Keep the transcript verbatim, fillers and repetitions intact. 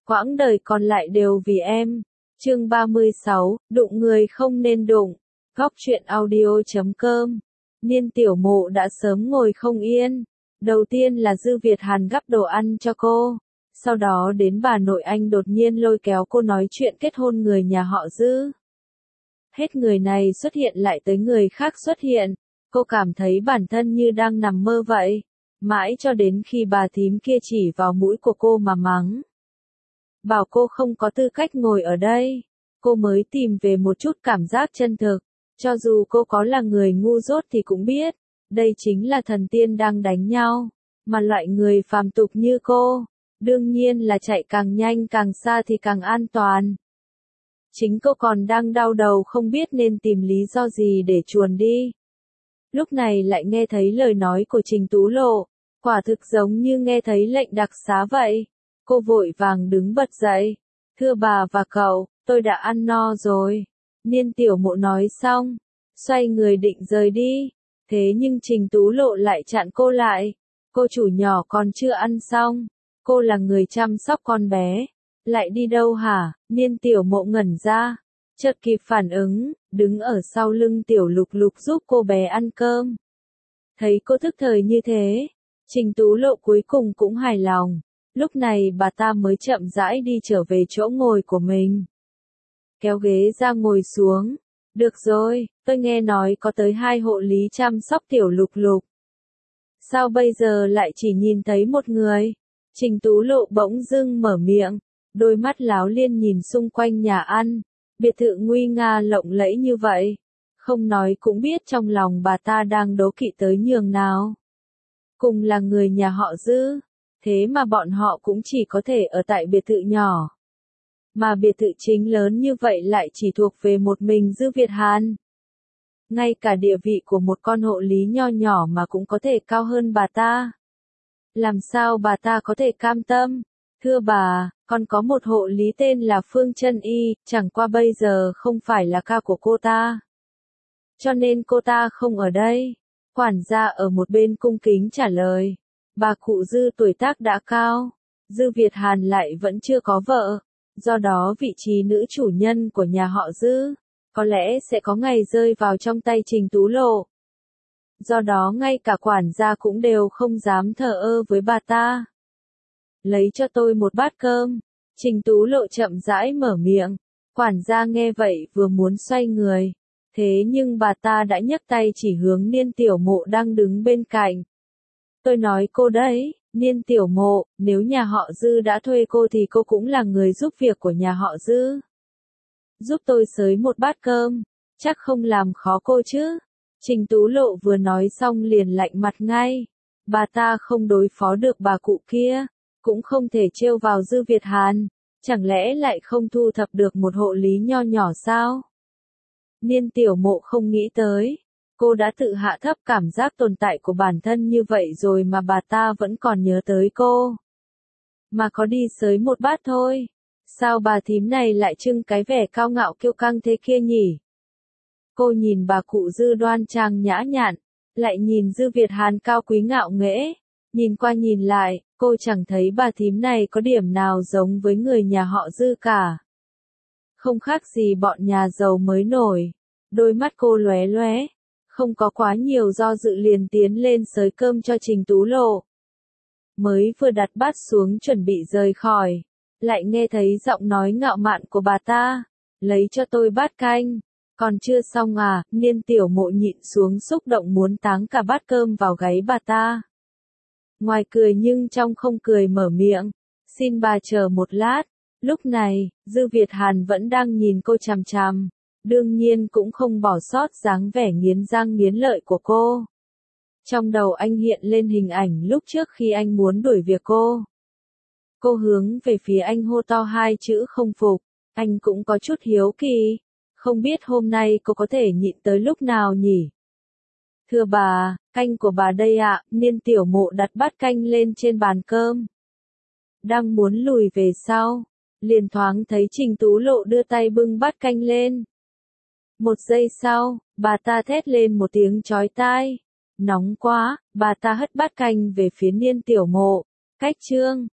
quãng đời còn lại đều vì em. Chương ba mươi sáu, đụng người không nên đụng. Góc truyện audio chấm com. Niên Tiểu Mộ đã sớm ngồi không yên. Đầu tiên là Dư Việt Hàn gắp đồ ăn cho cô. Sau đó đến bà nội anh đột nhiên lôi kéo cô nói chuyện kết hôn người nhà họ Dư. Hết người này xuất hiện lại tới người khác xuất hiện. Cô cảm thấy bản thân như đang nằm mơ vậy. Mãi cho đến khi bà thím kia chỉ vào mũi của cô mà mắng. Bảo cô không có tư cách ngồi ở đây. Cô mới tìm về một chút cảm giác chân thực. Cho dù cô có là người ngu dốt thì cũng biết. Đây chính là thần tiên đang đánh nhau. Mà loại người phàm tục như cô. Đương nhiên là chạy càng nhanh càng xa thì càng an toàn. Chính cô còn đang đau đầu không biết nên tìm lý do gì để chuồn đi. Lúc này lại nghe thấy lời nói của Trình Tú Lộ. Quả thực giống như nghe thấy lệnh đặc xá vậy. Cô vội vàng đứng bật dậy. Thưa bà và cậu, tôi đã ăn no rồi. Niên Tiểu Mộ nói xong. Xoay người định rời đi. Thế nhưng Trình Tú Lộ lại chặn cô lại. Cô chủ nhỏ còn chưa ăn xong. Cô là người chăm sóc con bé. Lại đi đâu hả? Niên Tiểu Mộ ngẩn ra. Chợt kịp phản ứng, đứng ở sau lưng Tiểu Lục Lục giúp cô bé ăn cơm. Thấy cô thức thời như thế, Trình Tú Lộ cuối cùng cũng hài lòng. Lúc này bà ta mới chậm rãi đi trở về chỗ ngồi của mình. Kéo ghế ra ngồi xuống. Được rồi, tôi nghe nói có tới hai hộ lý chăm sóc Tiểu Lục Lục. Sao bây giờ lại chỉ nhìn thấy một người? Trình Tú Lộ bỗng dưng mở miệng, đôi mắt láo liên nhìn xung quanh nhà ăn. Biệt thự nguy nga lộng lẫy như vậy. Không nói cũng biết trong lòng bà ta đang đố kỵ tới nhường nào. Cùng là người nhà họ Dư. Thế mà bọn họ cũng chỉ có thể ở tại biệt thự nhỏ. Mà biệt thự chính lớn như vậy lại chỉ thuộc về một mình Dư Việt Hàn. Ngay cả địa vị của một con hộ lý nho nhỏ mà cũng có thể cao hơn bà ta. Làm sao bà ta có thể cam tâm? Thưa bà, còn có một hộ lý tên là Phương Chân Y, chẳng qua bây giờ không phải là ca của cô ta. Cho nên cô ta không ở đây. Quản gia ở một bên cung kính trả lời. Bà cụ Dư tuổi tác đã cao. Dư Việt Hàn lại vẫn chưa có vợ. Do đó vị trí nữ chủ nhân của nhà họ Dư, có lẽ sẽ có ngày rơi vào trong tay Trình Tú Lộ. Do đó ngay cả quản gia cũng đều không dám thờ ơ với bà ta. Lấy cho tôi một bát cơm. Trình Tú Lộ chậm rãi mở miệng. Quản gia nghe vậy vừa muốn xoay người. Thế nhưng bà ta đã nhấc tay chỉ hướng Niên Tiểu Mộ đang đứng bên cạnh. Tôi nói cô đấy, Niên Tiểu Mộ, nếu nhà họ Dư đã thuê cô thì cô cũng là người giúp việc của nhà họ Dư. Giúp tôi xới một bát cơm, chắc không làm khó cô chứ. Trình Tú Lộ vừa nói xong liền lạnh mặt ngay. Bà ta không đối phó được bà cụ kia. Cũng không thể trêu vào Dư Việt Hàn, chẳng lẽ lại không thu thập được một hộ lý nho nhỏ sao? Niên Tiểu Mộ không nghĩ tới, cô đã tự hạ thấp cảm giác tồn tại của bản thân như vậy rồi mà bà ta vẫn còn nhớ tới cô. Mà có đi xới một bát thôi, sao bà thím này lại trưng cái vẻ cao ngạo kiêu căng thế kia nhỉ? Cô nhìn bà cụ Dư đoan trang nhã nhặn, lại nhìn Dư Việt Hàn cao quý ngạo nghễ, nhìn qua nhìn lại. Cô chẳng thấy bà thím này có điểm nào giống với người nhà họ Dư cả. Không khác gì bọn nhà giàu mới nổi. Đôi mắt cô lóe lóe. Không có quá nhiều do dự liền tiến lên xới cơm cho Trình Tú Lộ. Mới vừa đặt bát xuống chuẩn bị rời khỏi. Lại nghe thấy giọng nói ngạo mạn của bà ta. Lấy cho tôi bát canh. Còn chưa xong à, Niên Tiểu Mộ nhịn xuống xúc động muốn táng cả bát cơm vào gáy bà ta. Ngoài cười nhưng trong không cười mở miệng. Xin bà chờ một lát. Lúc này, Dư Việt Hàn vẫn đang nhìn cô chằm chằm. Đương nhiên cũng không bỏ sót dáng vẻ nghiến răng nghiến lợi của cô. Trong đầu anh hiện lên hình ảnh lúc trước khi anh muốn đuổi việc cô. Cô hướng về phía anh hô to hai chữ không phục. Anh cũng có chút hiếu kỳ. Không biết hôm nay cô có thể nhịn tới lúc nào nhỉ? Thưa bà, canh của bà đây ạ. Niên Tiểu Mộ đặt bát canh lên trên bàn cơm. Đang muốn lùi về sau, liền thoáng thấy Trình Tú Lộ đưa tay bưng bát canh lên. Một giây sau, bà ta thét lên một tiếng chói tai. Nóng quá, bà ta hất bát canh về phía Niên Tiểu Mộ. Cách chương.